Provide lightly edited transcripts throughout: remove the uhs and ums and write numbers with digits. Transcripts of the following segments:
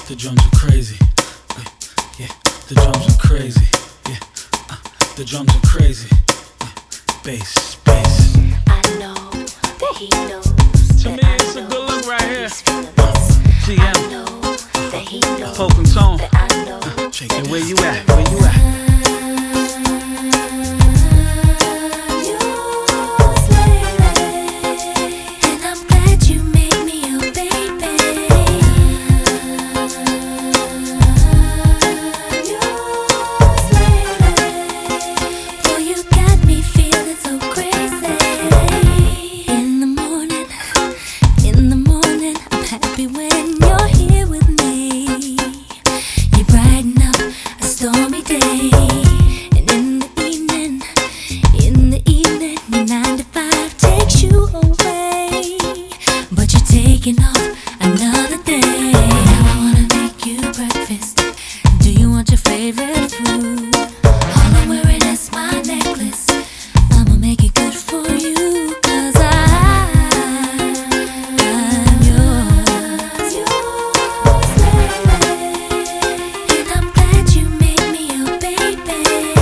The drums are crazy. Yeah, the drums are crazy. Yeah, the drums are crazy. Bass, bass. I know that he knows. To me, it's a good look right here. I GM, know that he knows. Poke and Tone. That I know. And where you at? Where you at? When you're here with me, you brighten up a stormy day. And in the evening, your 9 to 5 takes you away. But you're taking off another day. I wanna make you breakfast. Do you want your favorite food? All I'm wearing is my necklace. I'ma make it good for you, 'cause I'm yours. And I'm glad you made me your baby.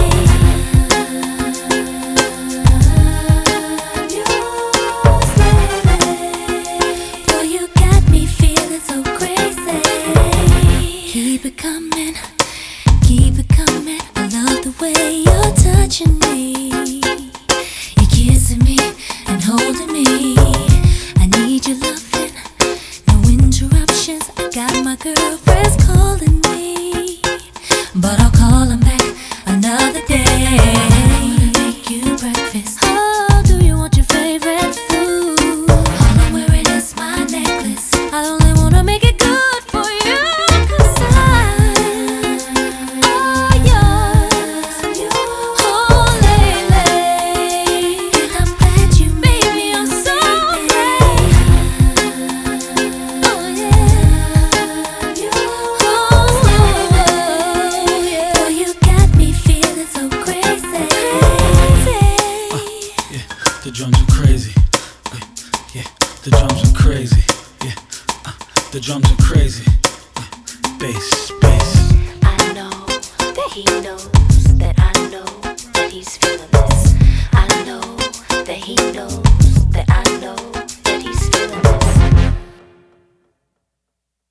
Boy, you got me feeling so crazy. Keep it coming, keep it coming. I love the way you're touching me. You're kissing me and holding me. I need your loving, no interruptions. I got my girlfriends calling me, but I'll call them back another day. I wanna make you breakfast. Oh, do you want your favorite food? All I'm wearing is my necklace. I only wanna make it good for you, 'cause I'm all yours. Oh, lately, and I'm glad you made me your so great. Oh yeah, boy, you got me feeling so crazy. Yeah, the drums are crazy. Yeah, the drums are crazy. Yeah, the drums are crazy. Bass, bass.